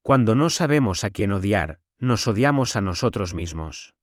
Cuando no sabemos a quién odiar, nos odiamos a nosotros mismos.